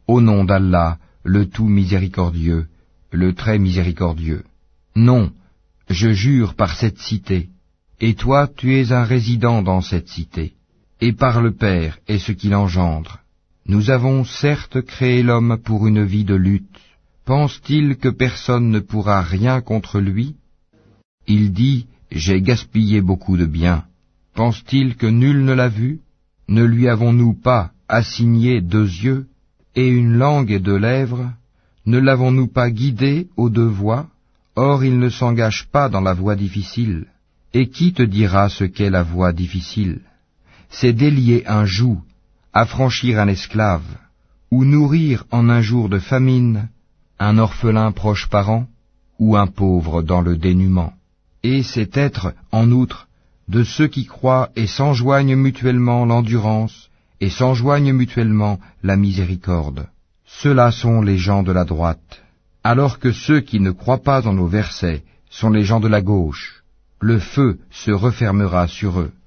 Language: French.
Au nom d'Allah, le tout miséricordieux, le très miséricordieux. Non, je jure par cette cité, et toi tu es un résident dans cette cité, et par le Père et ce qu'il engendre. Nous avons certes créé l'homme pour une vie de lutte. Pense-t-il que personne ne pourra rien contre lui? Il dit, j'ai gaspillé beaucoup de biens. Pense-t-il que nul ne l'a vu? Ne lui avons-nous pas assigné 2 yeux et une langue et 2 lèvres? Ne l'avons-nous pas guidé aux 2 voies? Or il ne s'engage pas dans la voie difficile. Et qui te dira ce qu'est la voie difficile? C'est délier un joug, affranchir un esclave, ou nourrir en un jour de famine un orphelin proche parent, ou un pauvre dans le dénuement. Et c'est être, en outre, de ceux qui croient et s'enjoignent mutuellement l'endurance, et s'enjoignent mutuellement la miséricorde. Ceux-là sont les gens de la droite, alors que ceux qui ne croient pas en nos versets sont les gens de la gauche. Le feu se refermera sur eux.